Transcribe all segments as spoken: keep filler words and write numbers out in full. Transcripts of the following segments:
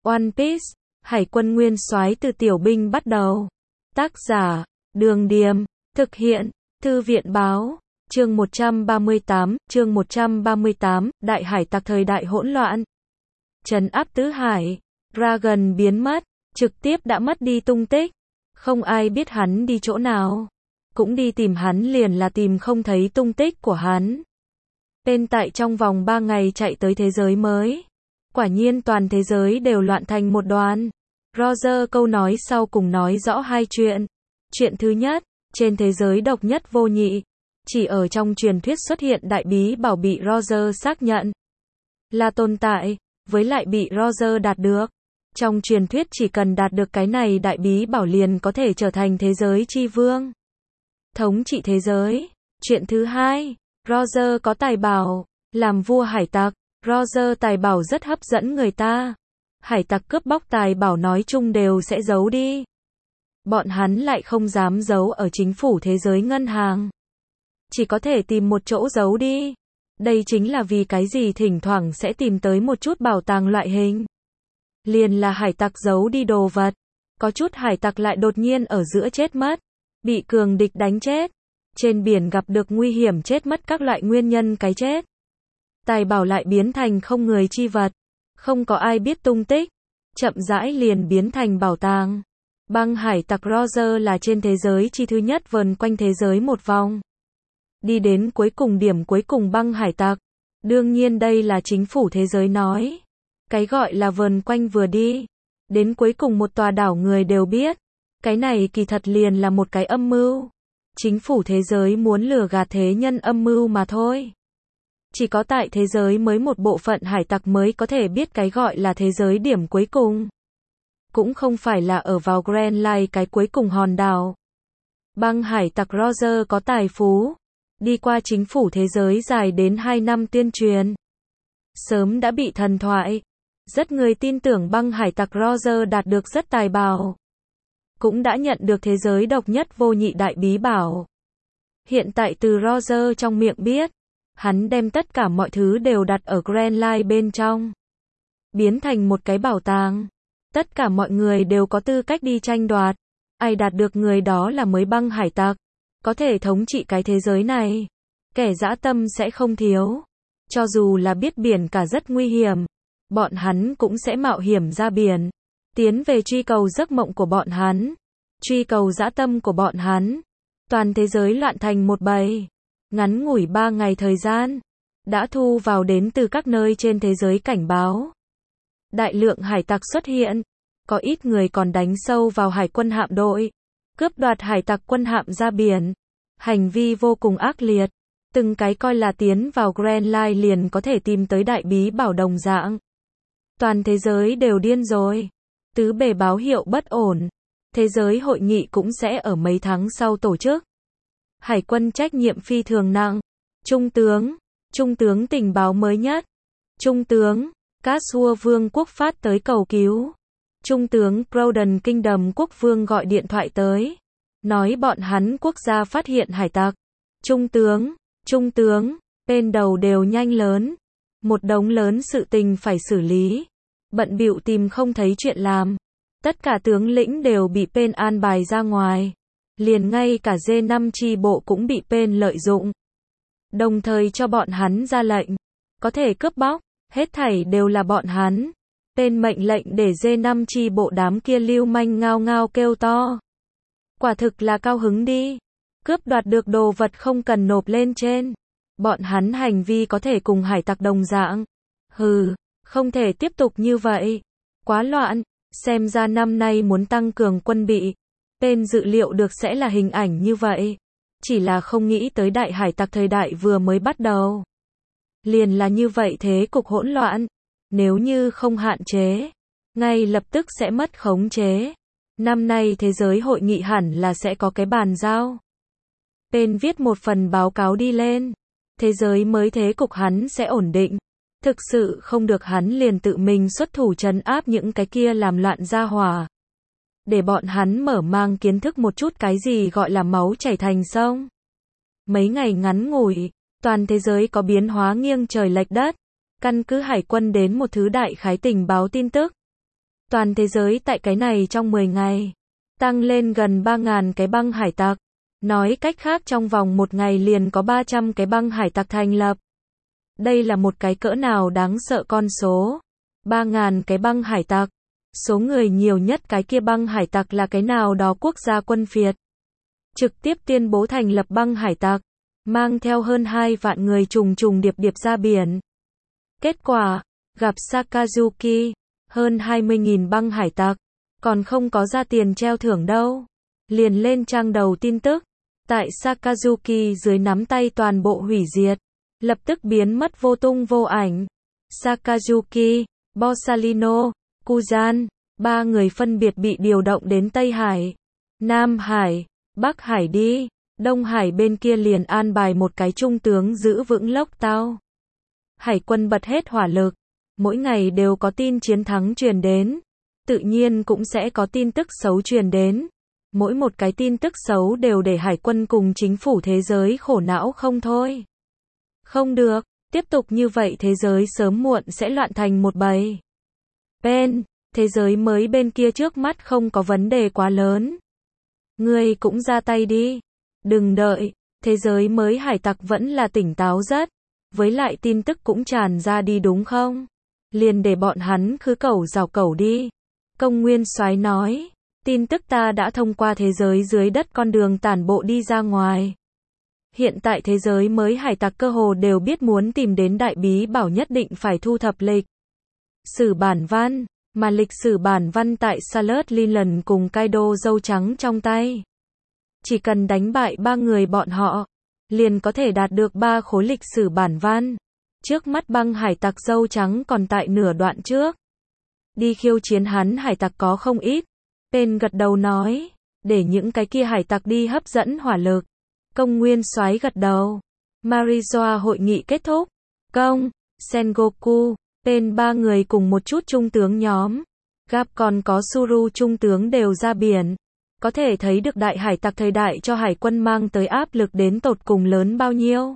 One Piece, Hải quân nguyên soái từ tiểu binh bắt đầu. Tác giả, Đường Điềm, thực hiện, Thư viện báo, chương một trăm ba mươi tám, chương một trăm ba mươi tám, Đại hải tặc thời đại hỗn loạn. Trấn áp tứ hải, Dragon biến mất, trực tiếp đã mất đi tung tích. Không ai biết hắn đi chỗ nào. Cũng đi tìm hắn liền là tìm không thấy tung tích của hắn. Tên tại trong vòng ba ngày chạy tới thế giới mới. Quả nhiên toàn thế giới đều loạn thành một đoàn. Roger câu nói sau cùng nói rõ hai chuyện. Chuyện thứ nhất, trên thế giới độc nhất vô nhị. Chỉ ở trong truyền thuyết xuất hiện đại bí bảo bị Roger xác nhận là tồn tại, với lại bị Roger đạt được. Trong truyền thuyết chỉ cần đạt được cái này đại bí bảo liền có thể trở thành thế giới chi vương. Thống trị thế giới. Chuyện thứ hai, Roger có tài bảo, làm vua hải tặc. Roger tài bảo rất hấp dẫn người ta. Hải tặc cướp bóc tài bảo nói chung đều sẽ giấu đi. Bọn hắn lại không dám giấu ở chính phủ thế giới ngân hàng. Chỉ có thể tìm một chỗ giấu đi. Đây chính là vì cái gì thỉnh thoảng sẽ tìm tới một chút bảo tàng loại hình. Liền là hải tặc giấu đi đồ vật. Có chút hải tặc lại đột nhiên ở giữa chết mất. Bị cường địch đánh chết. Trên biển gặp được nguy hiểm chết mất các loại nguyên nhân cái chết. Tài bảo lại biến thành không người chi vật. Không có ai biết tung tích. Chậm rãi liền biến thành bảo tàng. Băng hải tặc Roger là trên thế giới chi thứ nhất vần quanh thế giới một vòng. Đi đến cuối cùng điểm cuối cùng băng hải tặc. Đương nhiên đây là chính phủ thế giới nói. Cái gọi là vần quanh vừa đi. Đến cuối cùng một tòa đảo người đều biết. Cái này kỳ thật liền là một cái âm mưu. Chính phủ thế giới muốn lừa gạt thế nhân âm mưu mà thôi. Chỉ có tại thế giới mới một bộ phận hải tặc mới có thể biết cái gọi là thế giới điểm cuối cùng. Cũng không phải là ở vào Grand Line cái cuối cùng hòn đảo. Băng hải tặc Roger có tài phú. Đi qua chính phủ thế giới dài đến hai năm tuyên truyền. Sớm đã bị thần thoại. Rất người tin tưởng băng hải tặc Roger đạt được rất tài bảo. Cũng đã nhận được thế giới độc nhất vô nhị đại bí bảo. Hiện tại từ Roger trong miệng biết. Hắn đem tất cả mọi thứ đều đặt ở Grand Line bên trong. Biến thành một cái bảo tàng. Tất cả mọi người đều có tư cách đi tranh đoạt. Ai đạt được người đó là mới băng hải tặc. Có thể thống trị cái thế giới này. Kẻ dã tâm sẽ không thiếu. Cho dù là biết biển cả rất nguy hiểm. Bọn hắn cũng sẽ mạo hiểm ra biển. Tiến về truy cầu giấc mộng của bọn hắn. Truy cầu dã tâm của bọn hắn. Toàn thế giới loạn thành một bầy. Ngắn ngủi ba ngày thời gian. Đã thu vào đến từ các nơi trên thế giới cảnh báo. Đại lượng hải tặc xuất hiện. Có ít người còn đánh sâu vào hải quân hạm đội. Cướp đoạt hải tặc quân hạm ra biển. Hành vi vô cùng ác liệt. Từng cái coi là tiến vào Grand Line liền có thể tìm tới đại bí bảo đồng dạng. Toàn thế giới đều điên rồi. Tứ bề báo hiệu bất ổn. Thế giới hội nghị cũng sẽ ở mấy tháng sau tổ chức. Hải quân trách nhiệm phi thường nặng. Trung tướng. Trung tướng tình báo mới nhất. Trung tướng. Cashua Vương quốc phát tới cầu cứu. Trung tướng Crown Kingdom quốc vương gọi điện thoại tới. Nói bọn hắn quốc gia phát hiện hải tặc. Trung tướng. Trung tướng. Bên đầu đều nhanh lớn. Một đống lớn sự tình phải xử lý. Bận bịu tìm không thấy chuyện làm. Tất cả tướng lĩnh đều bị Pen an bài ra ngoài. Liền ngay cả G năm chi bộ cũng bị Pen lợi dụng. Đồng thời cho bọn hắn ra lệnh. Có thể cướp bóc. Hết thảy đều là bọn hắn. Pen mệnh lệnh để G năm chi bộ đám kia lưu manh ngao ngao kêu to. Quả thực là cao hứng đi. Cướp đoạt được đồ vật không cần nộp lên trên. Bọn hắn hành vi có thể cùng hải tặc đồng dạng. Hừ, không thể tiếp tục như vậy. Quá loạn. Xem ra năm nay muốn tăng cường quân bị. Pen dự liệu được sẽ là hình ảnh như vậy. Chỉ là không nghĩ tới đại hải tặc thời đại vừa mới bắt đầu. Liền là như vậy thế cục hỗn loạn. Nếu như không hạn chế. Ngay lập tức sẽ mất khống chế. Năm nay thế giới hội nghị hẳn là sẽ có cái bàn giao. Pen viết một phần báo cáo đi lên. Thế giới mới thế cục hắn sẽ ổn định. Thực sự không được hắn liền tự mình xuất thủ trấn áp những cái kia làm loạn gia hỏa. Để bọn hắn mở mang kiến thức một chút cái gì gọi là máu chảy thành sông. Mấy ngày ngắn ngủi, toàn thế giới có biến hóa nghiêng trời lệch đất. Căn cứ hải quân đến một thứ đại khái tình báo tin tức. Toàn thế giới tại cái này trong mười ngày, tăng lên gần ba nghìn cái băng hải tặc. Nói cách khác trong vòng một ngày liền có ba trăm cái băng hải tặc thành lập. Đây là một cái cỡ nào đáng sợ con số. ba nghìn cái băng hải tặc. Số người nhiều nhất cái kia băng hải tặc là cái nào đó quốc gia quân phiệt. Trực tiếp tuyên bố thành lập băng hải tặc, mang theo hơn hai vạn người trùng trùng điệp điệp ra biển. Kết quả, gặp Sakazuki, hơn hai mươi nghìn băng hải tặc, còn không có ra tiền treo thưởng đâu. Liền lên trang đầu tin tức, tại Sakazuki dưới nắm tay toàn bộ hủy diệt, lập tức biến mất vô tung vô ảnh. Sakazuki, Borsalino, Kuzan, ba người phân biệt bị điều động đến Tây Hải, Nam Hải, Bắc Hải đi, Đông Hải bên kia liền an bài một cái trung tướng giữ vững lốc tao. Hải quân bật hết hỏa lực, mỗi ngày đều có tin chiến thắng truyền đến, tự nhiên cũng sẽ có tin tức xấu truyền đến. Mỗi một cái tin tức xấu đều để hải quân cùng chính phủ thế giới khổ não không thôi. Không được, tiếp tục như vậy thế giới sớm muộn sẽ loạn thành một bầy. Pen, thế giới mới bên kia trước mắt không có vấn đề quá lớn. Ngươi cũng ra tay đi. Đừng đợi, thế giới mới hải tặc vẫn là tỉnh táo rất. Với lại tin tức cũng tràn ra đi đúng không? Liền để bọn hắn khứ cẩu rào cẩu đi. Công Nguyên Soái nói, tin tức ta đã thông qua thế giới dưới đất con đường tản bộ đi ra ngoài. Hiện tại thế giới mới hải tặc cơ hồ đều biết muốn tìm đến đại bí bảo nhất định phải thu thập lịch sử bản văn, mà lịch sử bản văn tại Salad Leland cùng Kaido dâu trắng trong tay. Chỉ cần đánh bại ba người bọn họ, liền có thể đạt được ba khối lịch sử bản văn. Trước mắt băng hải tặc dâu trắng còn tại nửa đoạn trước. Đi khiêu chiến hắn hải tặc có không ít. Tên gật đầu nói, để những cái kia hải tặc đi hấp dẫn hỏa lực. Công Nguyên Soái gật đầu. Marizoa hội nghị kết thúc. Công, Sengoku, tên ba người cùng một chút trung tướng nhóm. Gap còn có Suru trung tướng đều ra biển. Có thể thấy được đại hải tặc thời đại cho hải quân mang tới áp lực đến tột cùng lớn bao nhiêu.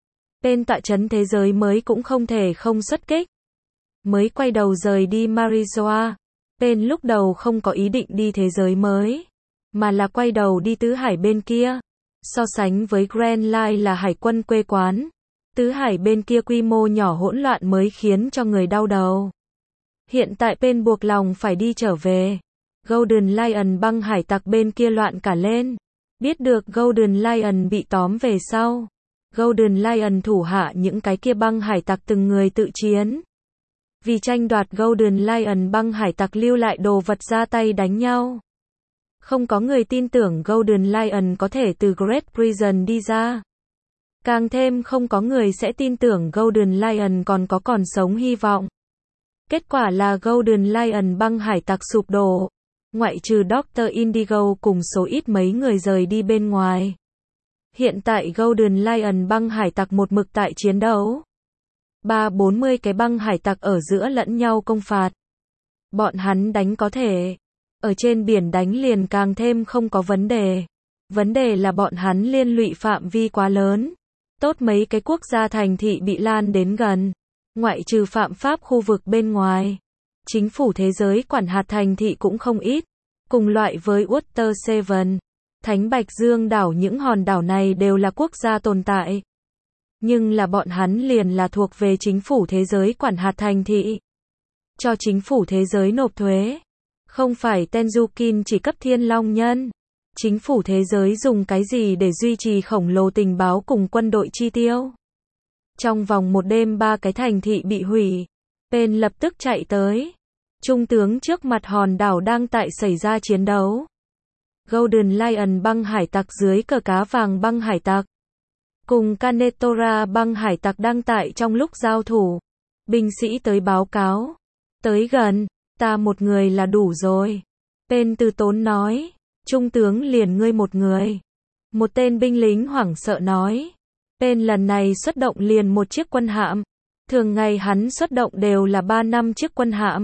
Tên tọa trấn thế giới mới cũng không thể không xuất kích. Mới quay đầu rời đi Marizoa. Tên lúc đầu không có ý định đi thế giới mới, mà là quay đầu đi Tứ Hải bên kia. So sánh với Grand Line là hải quân quê quán, Tứ Hải bên kia quy mô nhỏ hỗn loạn mới khiến cho người đau đầu. Hiện tại Pen buộc lòng phải đi trở về. Golden Lion băng hải tặc bên kia loạn cả lên. Biết được Golden Lion bị tóm về sau, Golden Lion thủ hạ những cái kia băng hải tặc từng người tự chiến. Vì tranh đoạt Golden Lion băng hải tặc lưu lại đồ vật ra tay đánh nhau. Không có người tin tưởng Golden Lion có thể từ Great Prison đi ra. Càng thêm không có người sẽ tin tưởng Golden Lion còn có còn sống hy vọng. Kết quả là Golden Lion băng hải tặc sụp đổ. Ngoại trừ Doctor Indigo cùng số ít mấy người rời đi bên ngoài. Hiện tại Golden Lion băng hải tặc một mực tại chiến đấu. Ba bốn mươi cái băng hải tặc ở giữa lẫn nhau công phạt. Bọn hắn đánh có thể. Ở trên biển đánh liền càng thêm không có vấn đề. Vấn đề là bọn hắn liên lụy phạm vi quá lớn. Tốt mấy cái quốc gia thành thị bị lan đến gần. Ngoại trừ phạm pháp khu vực bên ngoài. Chính phủ thế giới quản hạt thành thị cũng không ít. Cùng loại với Water Seven, Thánh Bạch Dương đảo, những hòn đảo này đều là quốc gia tồn tại. Nhưng là bọn hắn liền là thuộc về chính phủ thế giới quản hạt thành thị. Cho chính phủ thế giới nộp thuế. Không phải Tenzukin chỉ cấp thiên long nhân. Chính phủ thế giới dùng cái gì để duy trì khổng lồ tình báo cùng quân đội chi tiêu. Trong vòng một đêm ba cái thành thị bị hủy. Pen lập tức chạy tới. Trung tướng trước mặt hòn đảo đang tại xảy ra chiến đấu. Golden Lion băng hải tặc dưới cờ cá vàng băng hải tặc. Cùng Kanetora băng hải tặc đang tại trong lúc giao thủ. Binh sĩ tới báo cáo. Tới gần, ta một người là đủ rồi. Pen từ tốn nói. Trung tướng liền ngươi một người. Một tên binh lính hoảng sợ nói. Pen lần này xuất động liền một chiếc quân hạm. Thường ngày hắn xuất động đều là ba năm chiếc quân hạm.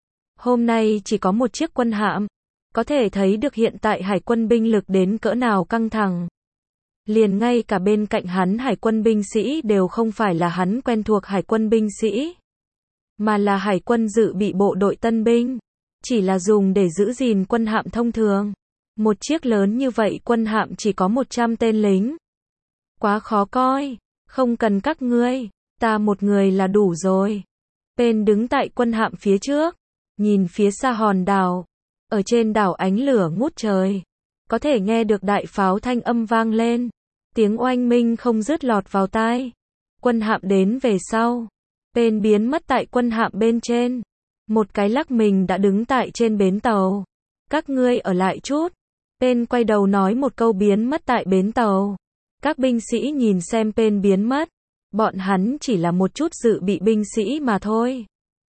Hôm nay chỉ có một chiếc quân hạm. Có thể thấy được hiện tại hải quân binh lực đến cỡ nào căng thẳng. Liền ngay cả bên cạnh hắn hải quân binh sĩ đều không phải là hắn quen thuộc hải quân binh sĩ, mà là hải quân dự bị bộ đội tân binh. chỉ là dùng để giữ gìn quân hạm thông thường. Một chiếc lớn như vậy quân hạm chỉ có một trăm tên lính. Quá khó coi, không cần các ngươi, ta một người là đủ rồi. Pen đứng tại quân hạm phía trước, nhìn phía xa hòn đảo. Ở trên đảo ánh lửa ngút trời. Có thể nghe được đại pháo thanh âm vang lên. Tiếng oanh minh không dứt lọt vào tai. Quân hạm đến về sau. Pen biến mất tại quân hạm bên trên. Một cái lắc mình đã đứng tại trên bến tàu. Các ngươi ở lại chút. Pen quay đầu nói một câu biến mất tại bến tàu. Các binh sĩ nhìn xem Pen biến mất. Bọn hắn chỉ là một chút dự bị binh sĩ mà thôi.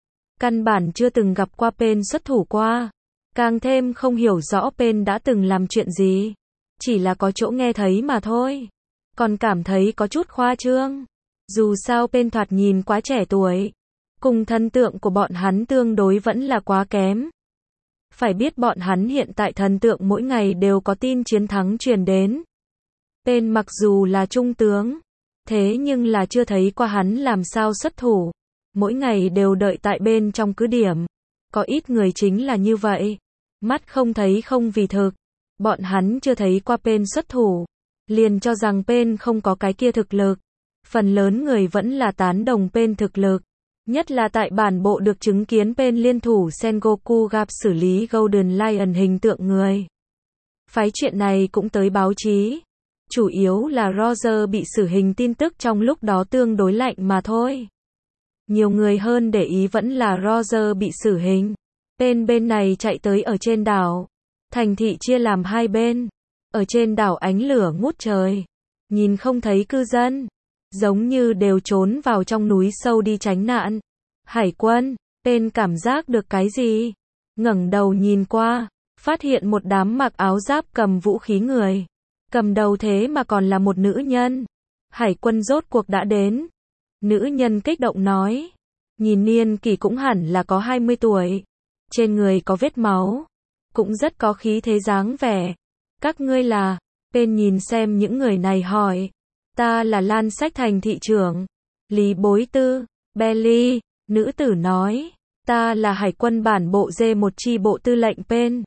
Căn bản chưa từng gặp qua Pen xuất thủ qua. Càng thêm không hiểu rõ Pen đã từng làm chuyện gì. Chỉ là có chỗ nghe thấy mà thôi. Còn cảm thấy có chút khoa trương. Dù sao Pen thoạt nhìn quá trẻ tuổi. Cùng thần tượng của bọn hắn tương đối vẫn là quá kém. Phải biết bọn hắn hiện tại thần tượng mỗi ngày đều có tin chiến thắng truyền đến. Pen mặc dù là trung tướng, thế nhưng là chưa thấy qua hắn làm sao xuất thủ. Mỗi ngày đều đợi tại bên trong cứ điểm. Có ít người chính là như vậy. Mắt không thấy không vì thực. Bọn hắn chưa thấy qua Pen xuất thủ. Liền cho rằng Pen không có cái kia thực lực. Phần lớn người vẫn là tán đồng Pen thực lực. Nhất là tại bản bộ được chứng kiến Pen liên thủ Sengoku gặp xử lý Golden Lion hình tượng người. Phái chuyện này cũng tới báo chí. Chủ yếu là Roger bị xử hình tin tức trong lúc đó tương đối lạnh mà thôi. Nhiều người hơn để ý vẫn là Roger bị xử hình. Pen bên này chạy tới ở trên đảo. Thành thị chia làm hai bên. Ở trên đảo ánh lửa ngút trời. Nhìn không thấy cư dân. Giống như đều trốn vào trong núi sâu đi tránh nạn. Hải quân, Pen cảm giác được cái gì? Ngẩng đầu nhìn qua, phát hiện một đám mặc áo giáp cầm vũ khí người. Cầm đầu thế mà còn là một nữ nhân. Hải quân rốt cuộc đã đến. Nữ nhân kích động nói. Nhìn niên kỷ cũng hẳn là có hai mươi tuổi. Trên người có vết máu. Cũng rất có khí thế dáng vẻ. Các ngươi là? Pen nhìn xem những người này hỏi. Ta là Lan Sách Thành thị trưởng. Lý Bối Tư, Belly, nữ tử nói. Ta là hải quân bản bộ D một chi bộ tư lệnh Pen.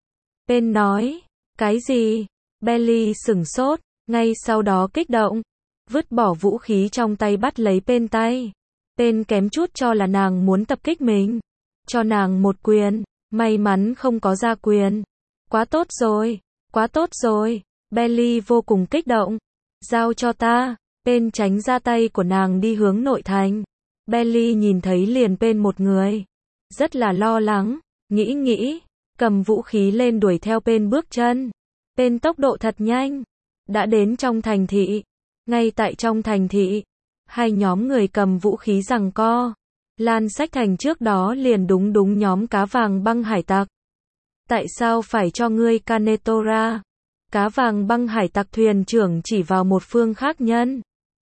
Pen nói. Cái gì? Belly sửng sốt, ngay sau đó kích động. Vứt bỏ vũ khí trong tay bắt lấy Pen tay. Pen kém chút cho là nàng muốn tập kích mình. Cho nàng một quyền. May mắn không có ra quyền. Quá tốt rồi, quá tốt rồi. Belly vô cùng kích động. Giao cho ta. Pen tránh ra tay của nàng đi hướng nội thành. Belly nhìn thấy liền Pen một người. Rất là lo lắng. Nghĩ nghĩ. Cầm vũ khí lên đuổi theo Pen bước chân. Pen tốc độ thật nhanh. Đã đến trong thành thị. Ngay tại trong thành thị. Hai nhóm người cầm vũ khí giằng co. Lan Sách Thành trước đó liền đúng đúng nhóm cá vàng băng hải tặc. Tại sao phải cho ngươi Kanetora? Cá vàng băng hải tặc thuyền trưởng chỉ vào một phương khác nhân.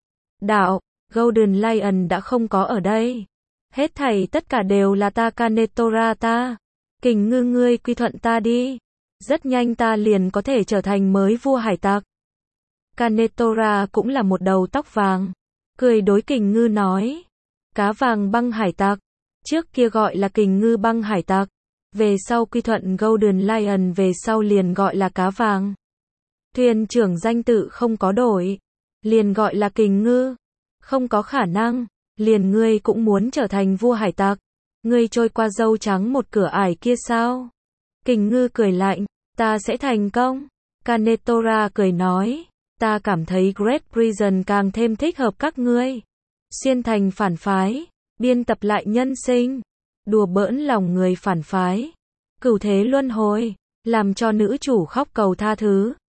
Đạo, Golden Lion đã không có ở đây. Hết thảy tất cả đều là ta Kanetora ta. Kình Ngư ngươi quy thuận ta đi. Rất nhanh ta liền có thể trở thành mới vua hải tặc. Kanetora cũng là một đầu tóc vàng. Cười đối Kình Ngư nói. Cá vàng băng hải tặc. Trước kia gọi là Kình Ngư băng hải tặc. Về sau quy thuận Golden Lion về sau liền gọi là cá vàng. Thuyền trưởng danh tự không có đổi. Liền gọi là Kình Ngư. Không có khả năng. Liền ngươi cũng muốn trở thành vua hải tặc. Ngươi trôi qua dâu trắng một cửa ải kia sao? Kình Ngư cười lạnh. Ta sẽ thành công. Kanetora cười nói. Ta cảm thấy Great Prison càng thêm thích hợp các ngươi. Xuyên thành phản phái. Biên tập lại nhân sinh. Đùa bỡn lòng người phản phái. Cửu thế luân hồi. Làm cho nữ chủ khóc cầu tha thứ.